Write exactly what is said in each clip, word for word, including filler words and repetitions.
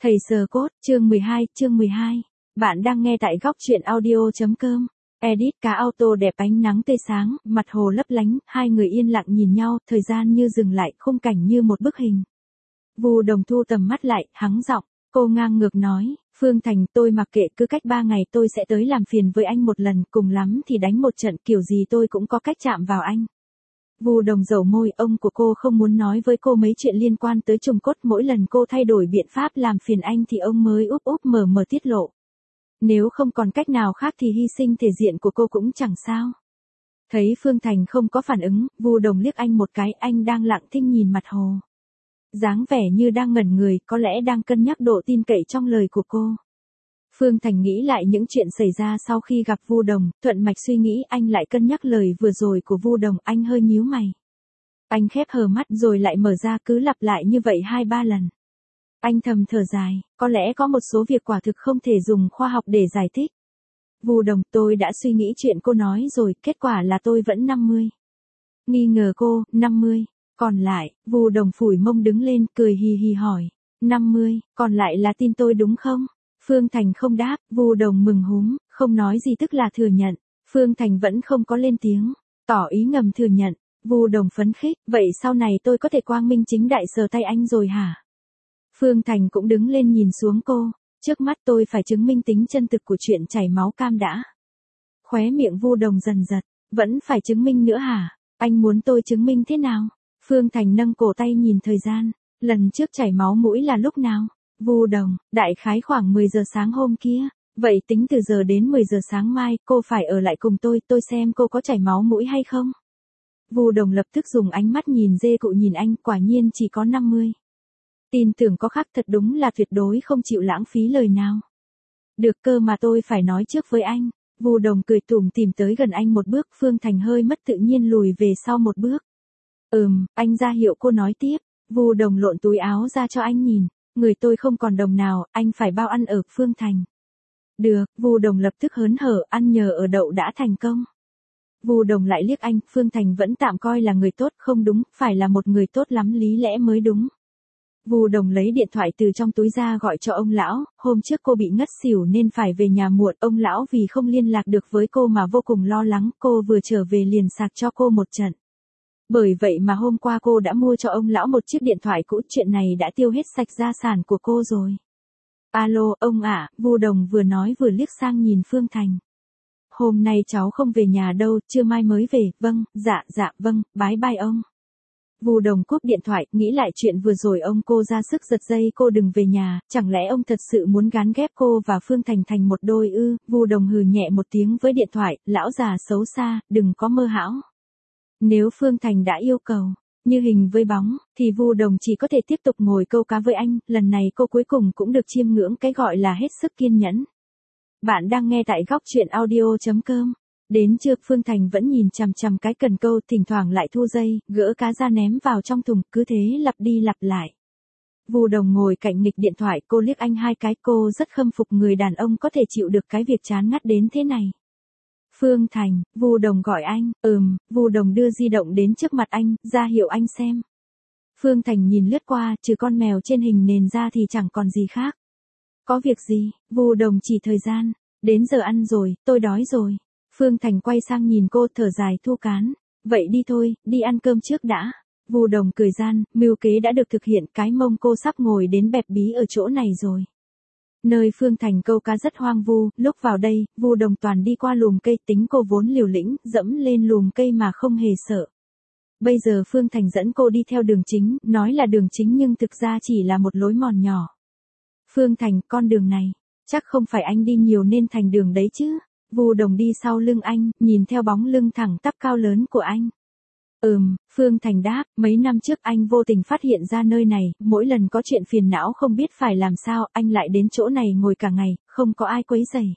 Thầy sờ cốt, chương mười hai, chương mười hai. Bạn đang nghe tại góc truyện audio.com. Edit cá auto đẹp ánh nắng tươi sáng, mặt hồ lấp lánh, hai người yên lặng nhìn nhau, thời gian như dừng lại, khung cảnh như một bức hình. Vu Đồng thu tầm mắt lại, hắng giọng, cô ngang ngược nói, Phương Thành, tôi mặc kệ, cứ cách ba ngày tôi sẽ tới làm phiền với anh một lần, cùng lắm thì đánh một trận, kiểu gì tôi cũng có cách chạm vào anh. Vu Đồng dầu môi, ông của cô không muốn nói với cô mấy chuyện liên quan tới trùng cốt, mỗi lần cô thay đổi biện pháp làm phiền anh thì ông mới úp úp mở mở tiết lộ. Nếu không còn cách nào khác thì hy sinh thể diện của cô cũng chẳng sao. Thấy Phương Thành không có phản ứng, Vu Đồng liếc anh một cái, anh đang lặng thinh nhìn mặt hồ. Dáng vẻ như đang ngẩn người, có lẽ đang cân nhắc độ tin cậy trong lời của cô. Phương Thành nghĩ lại những chuyện xảy ra sau khi gặp Vu Đồng, thuận mạch suy nghĩ, anh lại cân nhắc lời vừa rồi của Vu Đồng, anh hơi nhíu mày. Anh khép hờ mắt rồi lại mở ra, cứ lặp lại như vậy hai ba lần. Anh thầm thở dài, có lẽ có một số việc quả thực không thể dùng khoa học để giải thích. Vu Đồng, tôi đã suy nghĩ chuyện cô nói rồi, kết quả là tôi vẫn năm mươi. Nghi ngờ cô, năm mươi. Còn lại, Vu Đồng phủi mông đứng lên, cười hì hì hỏi, năm mươi, còn lại là tin tôi đúng không? Phương Thành không đáp, Vu Đồng mừng húm, không nói gì tức là thừa nhận. Phương Thành vẫn không có lên tiếng, tỏ ý ngầm thừa nhận. Vu Đồng phấn khích, vậy sau này tôi có thể quang minh chính đại sờ tay anh rồi hả? Phương Thành cũng đứng lên nhìn xuống cô, trước mắt tôi phải chứng minh tính chân thực của chuyện chảy máu cam đã. Khóe miệng Vu Đồng dần giật, vẫn phải chứng minh nữa hả? Anh muốn tôi chứng minh thế nào? Phương Thành nâng cổ tay nhìn thời gian, lần trước chảy máu mũi là lúc nào? Vu Đồng, đại khái khoảng mười giờ sáng hôm kia, vậy tính từ giờ đến mười giờ sáng mai, cô phải ở lại cùng tôi, tôi xem cô có chảy máu mũi hay không. Vu Đồng lập tức dùng ánh mắt nhìn dê cụ nhìn anh, quả nhiên chỉ có năm mươi. Tin tưởng có khác, thật đúng là tuyệt đối không chịu lãng phí lời nào. Được cơ mà tôi phải nói trước với anh. Vu Đồng cười tủm tỉm tới gần anh một bước, Phương Thành hơi mất tự nhiên lùi về sau một bước. Ừm, anh ra hiệu cô nói tiếp. Vu Đồng lộn túi áo ra cho anh nhìn. Người tôi không còn đồng nào, anh phải bao ăn ở Phương Thành. Được, Vu Đồng lập tức hớn hở, ăn nhờ ở đậu đã thành công. Vu Đồng lại liếc anh, Phương Thành vẫn tạm coi là người tốt, không đúng, phải là một người tốt lắm lý lẽ mới đúng. Vu Đồng lấy điện thoại từ trong túi ra gọi cho ông lão, hôm trước cô bị ngất xỉu nên phải về nhà muộn, ông lão vì không liên lạc được với cô mà vô cùng lo lắng, cô vừa trở về liền sạc cho cô một trận. Bởi vậy mà hôm qua cô đã mua cho ông lão một chiếc điện thoại cũ, chuyện này đã tiêu hết sạch gia sản của cô rồi. Alo, ông ạ, Vu Đồng vừa nói vừa liếc sang nhìn Phương Thành. Hôm nay cháu không về nhà đâu, trưa mai mới về, vâng, dạ, dạ, vâng, bái bai ông. Vu Đồng cúp điện thoại, nghĩ lại chuyện vừa rồi ông cô ra sức giật dây cô đừng về nhà, chẳng lẽ ông thật sự muốn gán ghép cô và Phương Thành thành một đôi ư? Vu Đồng hừ nhẹ một tiếng với điện thoại, lão già xấu xa, đừng có mơ hão. Nếu Phương Thành đã yêu cầu, như hình với bóng, thì Vu Đồng chỉ có thể tiếp tục ngồi câu cá với anh, lần này cô cuối cùng cũng được chiêm ngưỡng cái gọi là hết sức kiên nhẫn. Bạn đang nghe tại góc truyện audio.com. Đến trưa Phương Thành vẫn nhìn chằm chằm cái cần câu, thỉnh thoảng lại thu dây, gỡ cá ra ném vào trong thùng, cứ thế lặp đi lặp lại. Vu Đồng ngồi cạnh nghịch điện thoại, cô liếc anh hai cái, cô rất khâm phục người đàn ông có thể chịu được cái việc chán ngắt đến thế này. Phương Thành, Vu Đồng gọi anh, ừm, Vu Đồng đưa di động đến trước mặt anh, ra hiệu anh xem. Phương Thành nhìn lướt qua, trừ con mèo trên hình nền ra thì chẳng còn gì khác. Có việc gì? Vu Đồng chỉ thời gian, đến giờ ăn rồi, tôi đói rồi. Phương Thành quay sang nhìn cô, thở dài thu cán. Vậy đi thôi, đi ăn cơm trước đã. Vu Đồng cười gian, mưu kế đã được thực hiện, cái mông cô sắp ngồi đến bẹp bí ở chỗ này rồi. Nơi Phương Thành câu cá rất hoang vu, lúc vào đây, Vu Đồng toàn đi qua lùm cây, tính cô vốn liều lĩnh, dẫm lên lùm cây mà không hề sợ. Bây giờ Phương Thành dẫn cô đi theo đường chính, nói là đường chính nhưng thực ra chỉ là một lối mòn nhỏ. Phương Thành, con đường này, chắc không phải anh đi nhiều nên thành đường đấy chứ. Vu Đồng đi sau lưng anh, nhìn theo bóng lưng thẳng tắp cao lớn của anh. Ừm, Phương Thành đáp, mấy năm trước anh vô tình phát hiện ra nơi này, mỗi lần có chuyện phiền não không biết phải làm sao, anh lại đến chỗ này ngồi cả ngày, không có ai quấy rầy.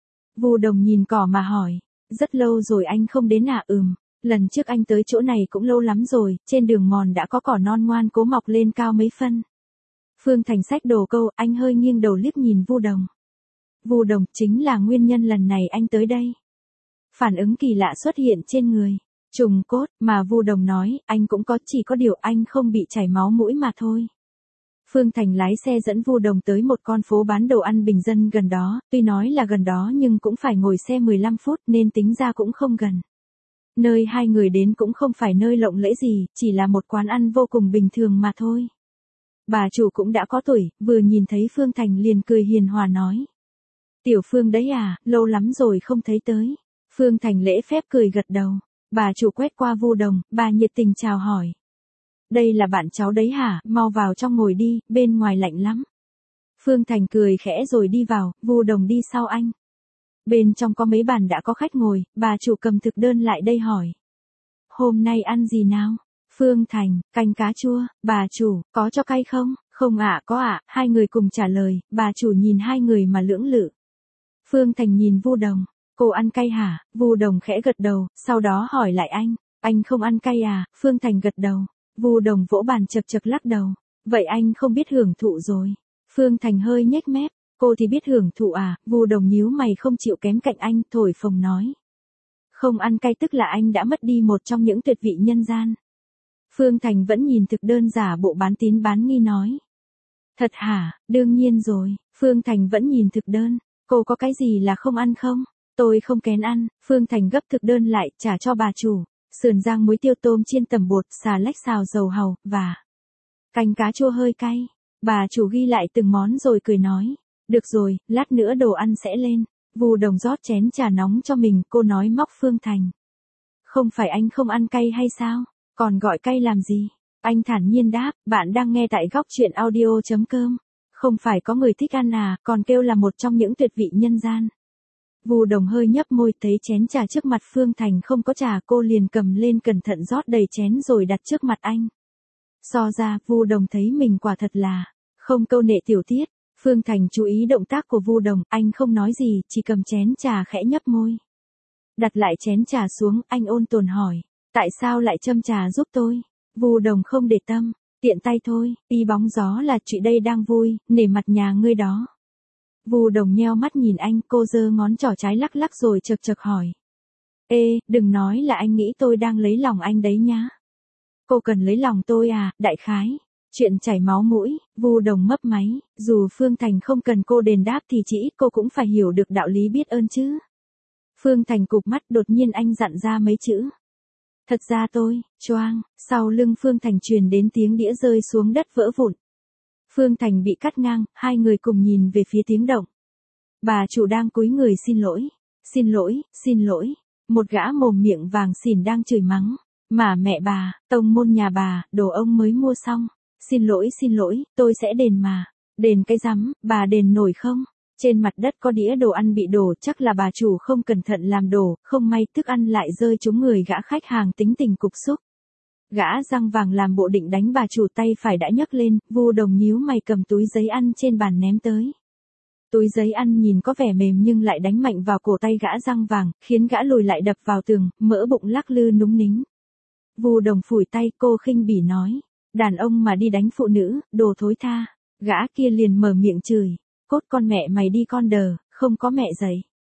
Vu Đồng nhìn cỏ mà hỏi, rất lâu rồi anh không đến à? Ừm, lần trước anh tới chỗ này cũng lâu lắm rồi, trên đường mòn đã có cỏ non ngoan cố mọc lên cao mấy phân. Phương Thành xách đồ câu, anh hơi nghiêng đầu liếc nhìn Vu Đồng. Vu Đồng, chính là nguyên nhân lần này anh tới đây. Phản ứng kỳ lạ xuất hiện trên người. Trùng cốt, mà Vu Đồng nói, anh cũng có, chỉ có điều anh không bị chảy máu mũi mà thôi. Phương Thành lái xe dẫn Vu Đồng tới một con phố bán đồ ăn bình dân gần đó, tuy nói là gần đó nhưng cũng phải ngồi xe mười lăm phút nên tính ra cũng không gần. Nơi hai người đến cũng không phải nơi lộng lẫy gì, chỉ là một quán ăn vô cùng bình thường mà thôi. Bà chủ cũng đã có tuổi, vừa nhìn thấy Phương Thành liền cười hiền hòa nói. Tiểu Phương đấy à, lâu lắm rồi không thấy tới. Phương Thành lễ phép cười gật đầu. Bà chủ quét qua Vu Đồng, bà nhiệt tình chào hỏi. Đây là bạn cháu đấy hả, mau vào trong ngồi đi, bên ngoài lạnh lắm. Phương Thành cười khẽ rồi đi vào, Vu Đồng đi sau anh. Bên trong có mấy bàn đã có khách ngồi, bà chủ cầm thực đơn lại đây hỏi. Hôm nay ăn gì nào? Phương Thành, canh cá chua. Bà chủ, có cho cay không? Không ạ, có ạ, hai người cùng trả lời, bà chủ nhìn hai người mà lưỡng lự. Phương Thành nhìn Vu Đồng, cô ăn cay hả? Vu Đồng khẽ gật đầu, sau đó hỏi lại anh, anh không ăn cay à? Phương Thành gật đầu. Vu Đồng vỗ bàn chật chật lắc đầu, vậy anh không biết hưởng thụ rồi. Phương Thành hơi nhếch mép, cô thì biết hưởng thụ à? Vu Đồng nhíu mày không chịu kém cạnh anh, thổi phồng nói. Không ăn cay tức là anh đã mất đi một trong những tuyệt vị nhân gian. Phương Thành vẫn nhìn thực đơn giả bộ bán tín bán nghi nói. Thật hả? Đương nhiên rồi. Phương Thành vẫn nhìn thực đơn. Cô có cái gì là không ăn không? Tôi không kén ăn. Phương Thành gấp thực đơn lại, trả cho bà chủ. Sườn rang muối tiêu tôm chiên tẩm bột, xà lách xào dầu hàu, và canh cá chua hơi cay. Bà chủ ghi lại từng món rồi cười nói. Được rồi, lát nữa đồ ăn sẽ lên. Vu Đồng rót chén trà nóng cho mình, cô nói móc Phương Thành. Không phải anh không ăn cay hay sao? Còn gọi cay làm gì? Anh thản nhiên đáp, bạn đang nghe tại góc truyện audio.com. Không phải có người thích ăn à, còn kêu là một trong những tuyệt vị nhân gian. Vu Đồng hơi nhấp môi, thấy chén trà trước mặt Phương Thành không có trà, cô liền cầm lên cẩn thận rót đầy chén rồi đặt trước mặt anh. So ra, Vu Đồng thấy mình quả thật là không câu nệ tiểu tiết. Phương Thành chú ý động tác của Vu Đồng, anh không nói gì, chỉ cầm chén trà khẽ nhấp môi. Đặt lại chén trà xuống, anh ôn tồn hỏi, tại sao lại châm trà giúp tôi? Vu Đồng không để tâm, tiện tay thôi, y bóng gió là chị đây đang vui, nể mặt nhà ngươi đó. Vu Đồng nheo mắt nhìn anh, cô giơ ngón trỏ trái lắc lắc rồi chật chật hỏi. Ê, đừng nói là anh nghĩ tôi đang lấy lòng anh đấy nhá. Cô cần lấy lòng tôi à, đại khái. Chuyện chảy máu mũi, Vu Đồng mấp máy, dù Phương Thành không cần cô đền đáp thì chỉ ít cô cũng phải hiểu được đạo lý biết ơn chứ. Phương Thành cụp mắt, đột nhiên anh dặn ra mấy chữ. Thật ra tôi, choang, sau lưng Phương Thành truyền đến tiếng đĩa rơi xuống đất vỡ vụn. Phương Thành bị cắt ngang, hai người cùng nhìn về phía tiếng động. Bà chủ đang cúi người xin lỗi, xin lỗi, xin lỗi. Một gã mồm miệng vàng xỉn đang chửi mắng. Mà mẹ bà, tông môn nhà bà, đồ ông mới mua xong. Xin lỗi xin lỗi, tôi sẽ đền mà. Đền cái rắm, bà đền nổi không? Trên mặt đất có đĩa đồ ăn bị đổ, chắc là bà chủ không cẩn thận làm đổ, không may thức ăn lại rơi trúng người gã khách hàng tính tình cục xúc. Gã răng vàng làm bộ định đánh bà chủ, tay phải đã nhấc lên, Vu Đồng nhíu mày cầm túi giấy ăn trên bàn ném tới. Túi giấy ăn nhìn có vẻ mềm nhưng lại đánh mạnh vào cổ tay gã răng vàng, khiến gã lùi lại đập vào tường, mỡ bụng lắc lư núng nính. Vu Đồng phủi tay, cô khinh bỉ nói. Đàn ông mà đi đánh phụ nữ, đồ thối tha. Gã kia liền mở miệng chửi. Cốt con mẹ mày đi con đờ, không có mẹ dạy.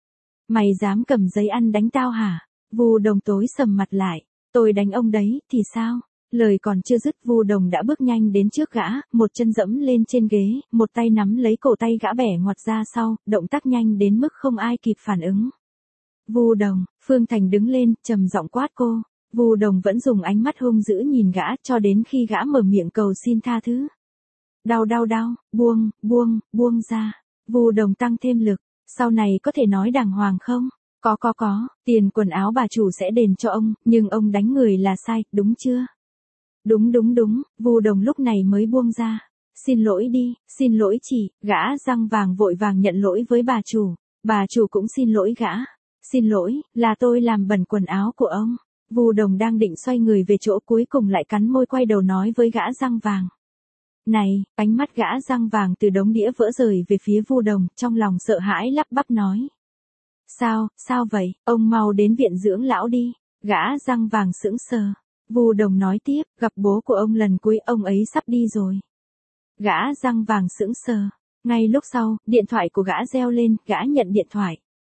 Mày dám cầm giấy ăn đánh tao hả? Vu Đồng tối sầm mặt lại. Tôi đánh ông đấy, thì sao? Lời còn chưa dứt, Vu Đồng đã bước nhanh đến trước gã, một chân dẫm lên trên ghế, một tay nắm lấy cổ tay gã bẻ ngoặt ra sau, động tác nhanh đến mức không ai kịp phản ứng. Vu Đồng, Phương Thành đứng lên, trầm giọng quát cô. Vu Đồng vẫn dùng ánh mắt hung dữ nhìn gã cho đến khi gã mở miệng cầu xin tha thứ. Đau đau đau, buông, buông, buông ra. Vu Đồng tăng thêm lực, sau này có thể nói đàng hoàng không? Có có có, tiền quần áo bà chủ sẽ đền cho ông, nhưng ông đánh người là sai, đúng chưa? Đúng đúng đúng, Vu Đồng lúc này mới buông ra. Xin lỗi đi, xin lỗi chị, gã răng vàng vội vàng nhận lỗi với bà chủ. Bà chủ cũng xin lỗi gã. Xin lỗi, là tôi làm bẩn quần áo của ông. Vu Đồng đang định xoay người về chỗ, cuối cùng lại cắn môi quay đầu nói với gã răng vàng. Này, ánh mắt gã răng vàng từ đống đĩa vỡ rời về phía Vu Đồng, trong lòng sợ hãi lắp bắp nói. Sao, sao vậy, ông mau đến viện dưỡng lão đi. Gã răng vàng sững sờ. Vu Đồng nói tiếp, gặp bố của ông lần cuối, ông ấy sắp đi rồi. Gã răng vàng sững sờ. Ngay lúc sau, điện thoại của gã reo lên, gã nhận điện thoại.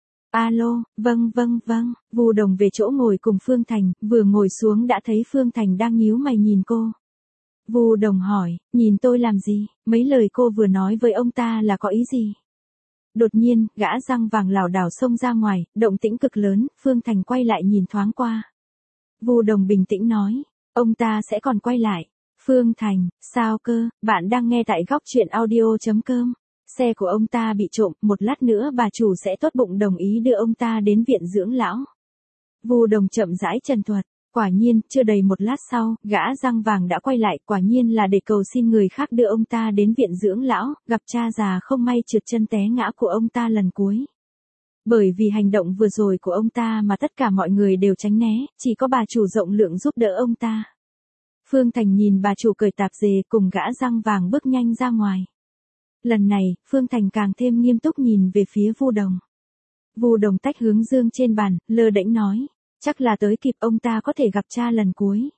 Alo, vâng vâng vâng, Vu Đồng về chỗ ngồi cùng Phương Thành, vừa ngồi xuống đã thấy Phương Thành đang nhíu mày nhìn cô. Vu Đồng hỏi, nhìn tôi làm gì, mấy lời cô vừa nói với ông ta là có ý gì? Đột nhiên, gã răng vàng lảo đảo xông ra ngoài, động tĩnh cực lớn, Phương Thành quay lại nhìn thoáng qua. Vu Đồng bình tĩnh nói, ông ta sẽ còn quay lại. Phương Thành, sao cơ, bạn đang nghe tại góc truyện audio.com. Xe của ông ta bị trộm, một lát nữa bà chủ sẽ tốt bụng đồng ý đưa ông ta đến viện dưỡng lão. Vu Đồng chậm rãi trần thuật, quả nhiên, chưa đầy một lát sau, gã răng vàng đã quay lại, quả nhiên là để cầu xin người khác đưa ông ta đến viện dưỡng lão, gặp cha già không may trượt chân té ngã của ông ta lần cuối. Bởi vì hành động vừa rồi của ông ta mà tất cả mọi người đều tránh né, chỉ có bà chủ rộng lượng giúp đỡ ông ta. Phương Thành nhìn bà chủ cởi tạp dề cùng gã răng vàng bước nhanh ra ngoài. Lần này, Phương Thành càng thêm nghiêm túc nhìn về phía Vu Đồng. Vu Đồng tách hướng dương trên bàn, lơ đễnh nói, chắc là tới kịp ông ta có thể gặp cha lần cuối.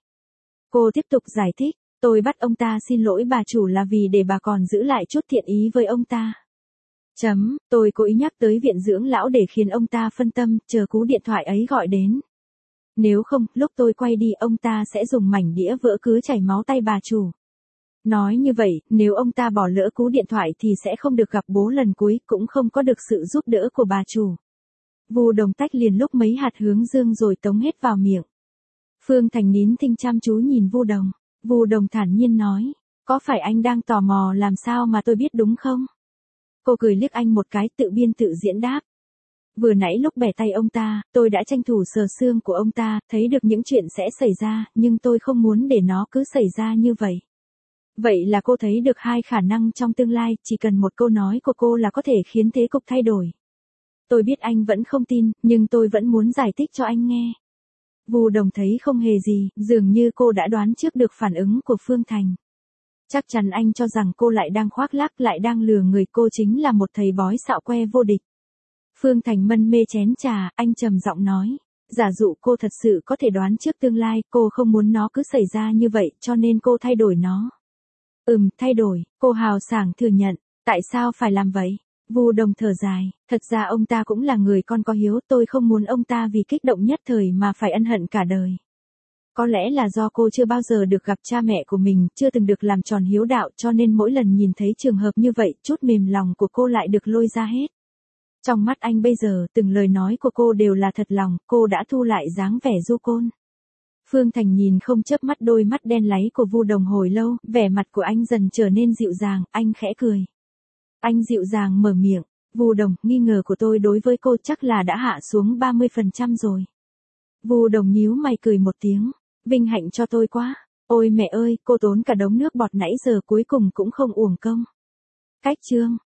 Cô tiếp tục giải thích, tôi bắt ông ta xin lỗi bà chủ là vì để bà còn giữ lại chút thiện ý với ông ta. Chấm, tôi cố ý nhắc tới viện dưỡng lão để khiến ông ta phân tâm, chờ cú điện thoại ấy gọi đến. Nếu không, lúc tôi quay đi ông ta sẽ dùng mảnh đĩa vỡ cứ chảy máu tay bà chủ. Nói như vậy, nếu ông ta bỏ lỡ cú điện thoại thì sẽ không được gặp bố lần cuối, cũng không có được sự giúp đỡ của bà chủ. Vu Đồng tách liền lúc mấy hạt hướng dương rồi tống hết vào miệng. Phương Thành nín thinh chăm chú nhìn Vu Đồng. Vu Đồng thản nhiên nói, có phải anh đang tò mò làm sao mà tôi biết đúng không? Cô cười liếc anh một cái, tự biên tự diễn đáp. Vừa nãy lúc bẻ tay ông ta, tôi đã tranh thủ sờ xương của ông ta, thấy được những chuyện sẽ xảy ra, nhưng tôi không muốn để nó cứ xảy ra như vậy. Vậy là cô thấy được hai khả năng trong tương lai, chỉ cần một câu nói của cô là có thể khiến thế cục thay đổi. Tôi biết anh vẫn không tin, nhưng tôi vẫn muốn giải thích cho anh nghe. Vu Đồng thấy không hề gì, dường như cô đã đoán trước được phản ứng của Phương Thành. Chắc chắn anh cho rằng cô lại đang khoác lác, lại đang lừa người, cô chính là một thầy bói xạo que vô địch. Phương Thành mân mê chén trà, anh trầm giọng nói, giả dụ cô thật sự có thể đoán trước tương lai, cô không muốn nó cứ xảy ra như vậy, cho nên cô thay đổi nó. Ừm, thay đổi, cô hào sảng thừa nhận, tại sao phải làm vậy? Vu Đồng thở dài, thật ra ông ta cũng là người con có hiếu, tôi không muốn ông ta vì kích động nhất thời mà phải ân hận cả đời. Có lẽ là do cô chưa bao giờ được gặp cha mẹ của mình, chưa từng được làm tròn hiếu đạo cho nên mỗi lần nhìn thấy trường hợp như vậy, chút mềm lòng của cô lại được lôi ra hết. Trong mắt anh bây giờ, từng lời nói của cô đều là thật lòng, cô đã thu lại dáng vẻ du côn. Phương Thành nhìn không chớp mắt đôi mắt đen láy của Vu Đồng hồi lâu, vẻ mặt của anh dần trở nên dịu dàng, anh khẽ cười. Anh dịu dàng mở miệng, Vu Đồng, nghi ngờ của tôi đối với cô chắc là đã hạ xuống ba mươi phần trăm rồi. Vu Đồng nhíu mày cười một tiếng, vinh hạnh cho tôi quá, ôi mẹ ơi, cô tốn cả đống nước bọt nãy giờ cuối cùng cũng không uổng công. Cách chương